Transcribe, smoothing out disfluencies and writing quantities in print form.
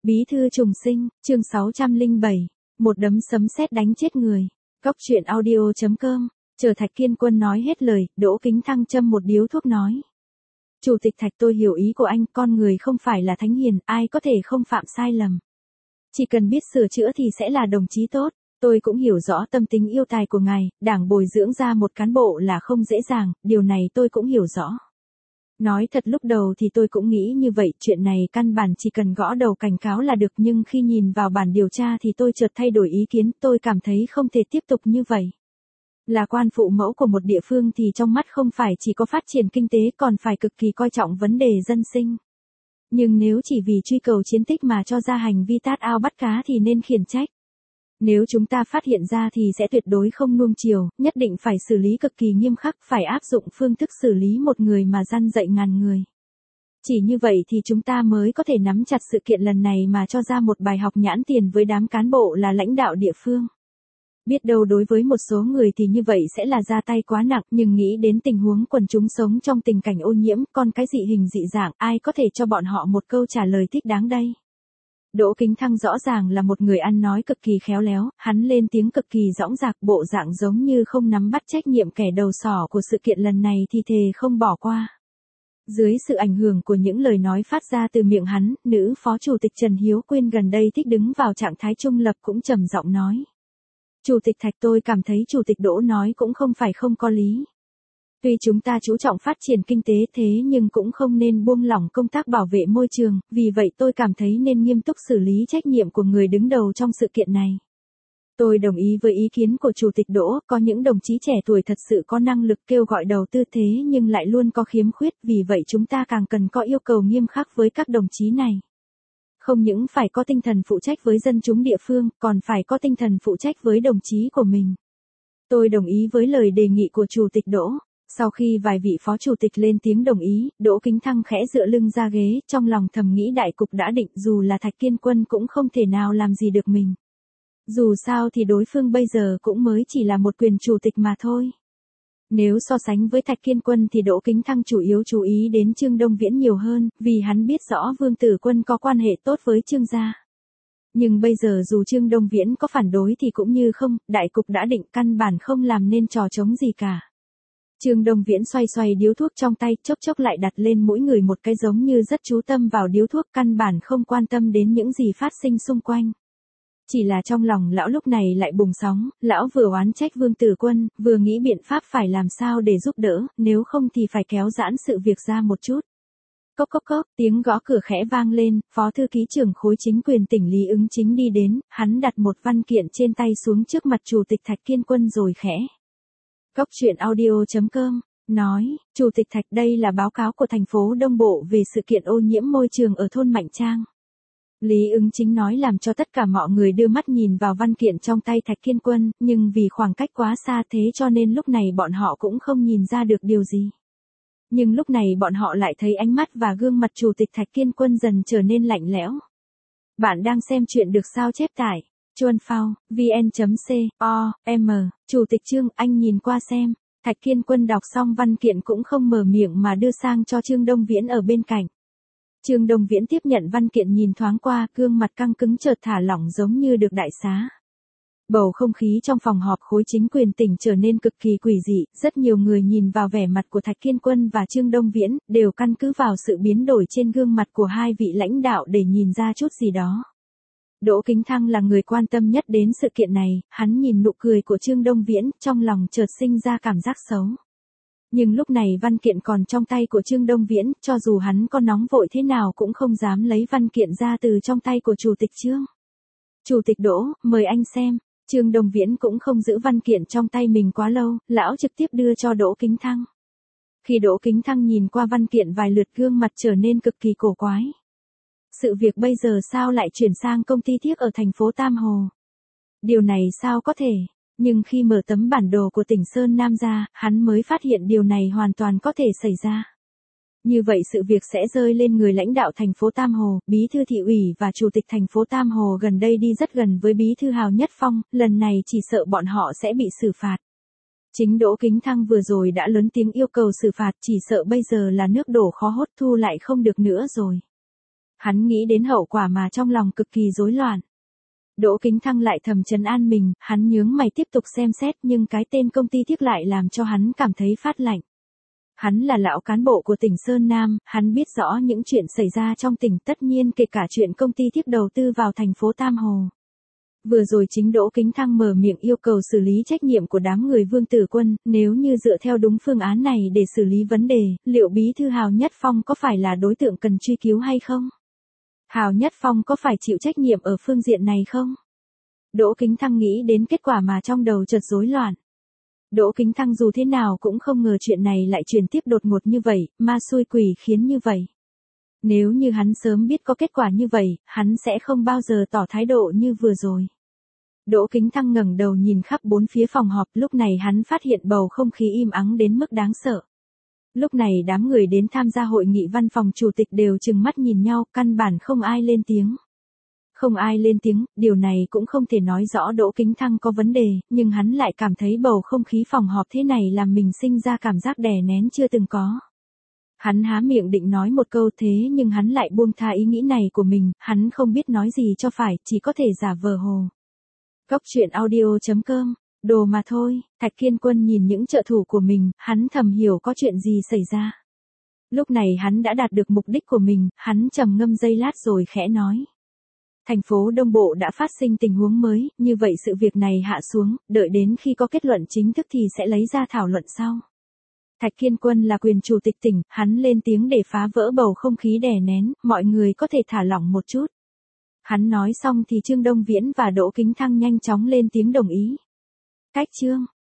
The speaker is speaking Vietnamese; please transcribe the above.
Bí thư trùng sinh, chương 607, một đấm sấm sét đánh chết người. Góc truyện audio.com, chờ Thạch Kiên Quân nói hết lời, Đỗ Kính Thăng châm một điếu thuốc nói. Chủ tịch Thạch, tôi hiểu ý của anh, con người không phải là thánh hiền, ai có thể không phạm sai lầm. Chỉ cần biết sửa chữa thì sẽ là đồng chí tốt. Tôi cũng hiểu rõ tâm tính yêu tài của ngài, đảng bồi dưỡng ra một cán bộ là không dễ dàng, điều này tôi cũng hiểu rõ. Nói thật lúc đầu thì tôi cũng nghĩ như vậy, chuyện này căn bản chỉ cần gõ đầu cảnh cáo là được, nhưng khi nhìn vào bản điều tra thì tôi chợt thay đổi ý kiến, tôi cảm thấy không thể tiếp tục như vậy. Là quan phụ mẫu của một địa phương thì trong mắt không phải chỉ có phát triển kinh tế còn phải cực kỳ coi trọng vấn đề dân sinh. Nhưng nếu chỉ vì truy cầu chiến tích mà cho ra hành vi tát ao bắt cá thì nên khiển trách. Nếu chúng ta phát hiện ra thì sẽ tuyệt đối không nuông chiều, nhất định phải xử lý cực kỳ nghiêm khắc, phải áp dụng phương thức xử lý một người mà răn dạy ngàn người. Chỉ như vậy thì chúng ta mới có thể nắm chặt sự kiện lần này mà cho ra một bài học nhãn tiền với đám cán bộ là lãnh đạo địa phương. Biết đâu đối với một số người thì như vậy sẽ là ra tay quá nặng, nhưng nghĩ đến tình huống quần chúng sống trong tình cảnh ô nhiễm, con cái dị hình dị dạng, ai có thể cho bọn họ một câu trả lời thích đáng đây. Đỗ Kính Thăng rõ ràng là một người ăn nói cực kỳ khéo léo, hắn lên tiếng cực kỳ dõng dạc, bộ dạng giống như không nắm bắt trách nhiệm kẻ đầu sỏ của sự kiện lần này thì thề không bỏ qua. Dưới sự ảnh hưởng của những lời nói phát ra từ miệng hắn, nữ phó chủ tịch Trần Hiếu Quyên gần đây thích đứng vào trạng thái trung lập cũng trầm giọng nói. Chủ tịch Thạch, tôi cảm thấy chủ tịch Đỗ nói cũng không phải không có lý. Tuy chúng ta chú trọng phát triển kinh tế thế nhưng cũng không nên buông lỏng công tác bảo vệ môi trường, vì vậy tôi cảm thấy nên nghiêm túc xử lý trách nhiệm của người đứng đầu trong sự kiện này. Tôi đồng ý với ý kiến của Chủ tịch Đỗ, có những đồng chí trẻ tuổi thật sự có năng lực kêu gọi đầu tư thế nhưng lại luôn có khiếm khuyết, vì vậy chúng ta càng cần có yêu cầu nghiêm khắc với các đồng chí này. Không những phải có tinh thần phụ trách với dân chúng địa phương, còn phải có tinh thần phụ trách với đồng chí của mình. Tôi đồng ý với lời đề nghị của Chủ tịch Đỗ. Sau khi vài vị phó chủ tịch lên tiếng đồng ý, Đỗ Kính Thăng khẽ dựa lưng ra ghế, trong lòng thầm nghĩ đại cục đã định, dù là Thạch Kiên Quân cũng không thể nào làm gì được mình. Dù sao thì đối phương bây giờ cũng mới chỉ là một quyền chủ tịch mà thôi. Nếu so sánh với Thạch Kiên Quân thì Đỗ Kính Thăng chủ yếu chú ý đến Trương Đông Viễn nhiều hơn, vì hắn biết rõ Vương Tử Quân có quan hệ tốt với Trương gia. Nhưng bây giờ dù Trương Đông Viễn có phản đối thì cũng như không, đại cục đã định, căn bản không làm nên trò trống gì cả. Trương Đông Viễn xoay xoay điếu thuốc trong tay, chốc chốc lại đặt lên mỗi người một cái giống như rất chú tâm vào điếu thuốc, căn bản không quan tâm đến những gì phát sinh xung quanh. Chỉ là trong lòng lão lúc này lại bùng sóng, lão vừa oán trách Vương Tử Quân, vừa nghĩ biện pháp phải làm sao để giúp đỡ, nếu không thì phải kéo giãn sự việc ra một chút. Cốc cốc cốc, tiếng gõ cửa khẽ vang lên, Phó Thư ký trưởng khối chính quyền tỉnh Lý Ứng Chính đi đến, hắn đặt một văn kiện trên tay xuống trước mặt Chủ tịch Thạch Kiên Quân rồi khẽ. Góc truyện audio.com, nói, Chủ tịch Thạch, đây là báo cáo của thành phố Đông Bộ về sự kiện ô nhiễm môi trường ở thôn Mạnh Trang. Lý Ứng Chính nói làm cho tất cả mọi người đưa mắt nhìn vào văn kiện trong tay Thạch Kiên Quân, nhưng vì khoảng cách quá xa thế cho nên lúc này bọn họ cũng không nhìn ra được điều gì. Nhưng lúc này bọn họ lại thấy ánh mắt và gương mặt Chủ tịch Thạch Kiên Quân dần trở nên lạnh lẽo. Bạn đang xem chuyện được sao chép tải. Chuan Phao, vn.com, Chủ tịch Trương, anh nhìn qua xem. Thạch Kiên Quân đọc xong văn kiện cũng không mở miệng mà đưa sang cho Trương Đông Viễn ở bên cạnh. Trương Đông Viễn tiếp nhận văn kiện nhìn thoáng qua, gương mặt căng cứng chợt thả lỏng giống như được đại xá. Bầu không khí trong phòng họp khối chính quyền tỉnh trở nên cực kỳ quỷ dị, rất nhiều người nhìn vào vẻ mặt của Thạch Kiên Quân và Trương Đông Viễn, đều căn cứ vào sự biến đổi trên gương mặt của hai vị lãnh đạo để nhìn ra chút gì đó. Đỗ Kính Thăng là người quan tâm nhất đến sự kiện này, hắn nhìn nụ cười của Trương Đông Viễn, trong lòng chợt sinh ra cảm giác xấu. Nhưng lúc này văn kiện còn trong tay của Trương Đông Viễn, cho dù hắn có nóng vội thế nào cũng không dám lấy văn kiện ra từ trong tay của Chủ tịch Trương. Chủ tịch Đỗ, mời anh xem. Trương Đông Viễn cũng không giữ văn kiện trong tay mình quá lâu, lão trực tiếp đưa cho Đỗ Kính Thăng. Khi Đỗ Kính Thăng nhìn qua văn kiện vài lượt, gương mặt trở nên cực kỳ cổ quái. Sự việc bây giờ sao lại chuyển sang công ty Thiếc ở thành phố Tam Hồ? Điều này sao có thể? Nhưng khi mở tấm bản đồ của tỉnh Sơn Nam ra, hắn mới phát hiện điều này hoàn toàn có thể xảy ra. Như vậy sự việc sẽ rơi lên người lãnh đạo thành phố Tam Hồ, bí thư thị ủy và chủ tịch thành phố Tam Hồ gần đây đi rất gần với bí thư Hào Nhất Phong, lần này chỉ sợ bọn họ sẽ bị xử phạt. Chính Đỗ Kính Thăng vừa rồi đã lớn tiếng yêu cầu xử phạt, chỉ sợ bây giờ là nước đổ khó hốt, thu lại không được nữa rồi. Hắn nghĩ đến hậu quả mà trong lòng cực kỳ rối loạn. Đỗ Kính Thăng lại thầm trấn an mình, hắn nhướng mày tiếp tục xem xét nhưng cái tên công ty tiếc lại làm cho hắn cảm thấy phát lạnh. Hắn là lão cán bộ của tỉnh Sơn Nam, hắn biết rõ những chuyện xảy ra trong tỉnh, tất nhiên kể cả chuyện công ty tiếc đầu tư vào thành phố Tam Hồ. Vừa rồi chính Đỗ Kính Thăng mở miệng yêu cầu xử lý trách nhiệm của đám người Vương Tử Quân, nếu như dựa theo đúng phương án này để xử lý vấn đề, liệu bí thư Hào Nhất Phong có phải là đối tượng cần truy cứu hay không? Hào Nhất Phong có phải chịu trách nhiệm ở phương diện này không? Đỗ Kính Thăng nghĩ đến kết quả mà trong đầu chợt rối loạn. Đỗ Kính Thăng dù thế nào cũng không ngờ chuyện này lại chuyển tiếp đột ngột như vậy, ma xui quỷ khiến như vậy. Nếu như hắn sớm biết có kết quả như vậy, hắn sẽ không bao giờ tỏ thái độ như vừa rồi. Đỗ Kính Thăng ngẩng đầu nhìn khắp bốn phía phòng họp, lúc này hắn phát hiện bầu không khí im ắng đến mức đáng sợ. Lúc này đám người đến tham gia hội nghị văn phòng chủ tịch đều trừng mắt nhìn nhau, căn bản không ai lên tiếng. Không ai lên tiếng, điều này cũng không thể nói rõ Đỗ Kính Thăng có vấn đề, nhưng hắn lại cảm thấy bầu không khí phòng họp thế này làm mình sinh ra cảm giác đè nén chưa từng có. Hắn há miệng định nói một câu thế nhưng hắn lại buông tha ý nghĩ này của mình, hắn không biết nói gì cho phải, chỉ có thể giả vờ hồ. Góc truyện audio.com, đồ mà thôi. Thạch Kiên Quân nhìn những trợ thủ của mình, hắn thầm hiểu có chuyện gì xảy ra. Lúc này hắn đã đạt được mục đích của mình, hắn trầm ngâm giây lát rồi khẽ nói. Thành phố Đông Bộ đã phát sinh tình huống mới, như vậy sự việc này hạ xuống, đợi đến khi có kết luận chính thức thì sẽ lấy ra thảo luận sau. Thạch Kiên Quân là quyền chủ tịch tỉnh, hắn lên tiếng để phá vỡ bầu không khí đè nén, mọi người có thể thả lỏng một chút. Hắn nói xong thì Trương Đông Viễn và Đỗ Kính Thăng nhanh chóng lên tiếng đồng ý. Cách Trương,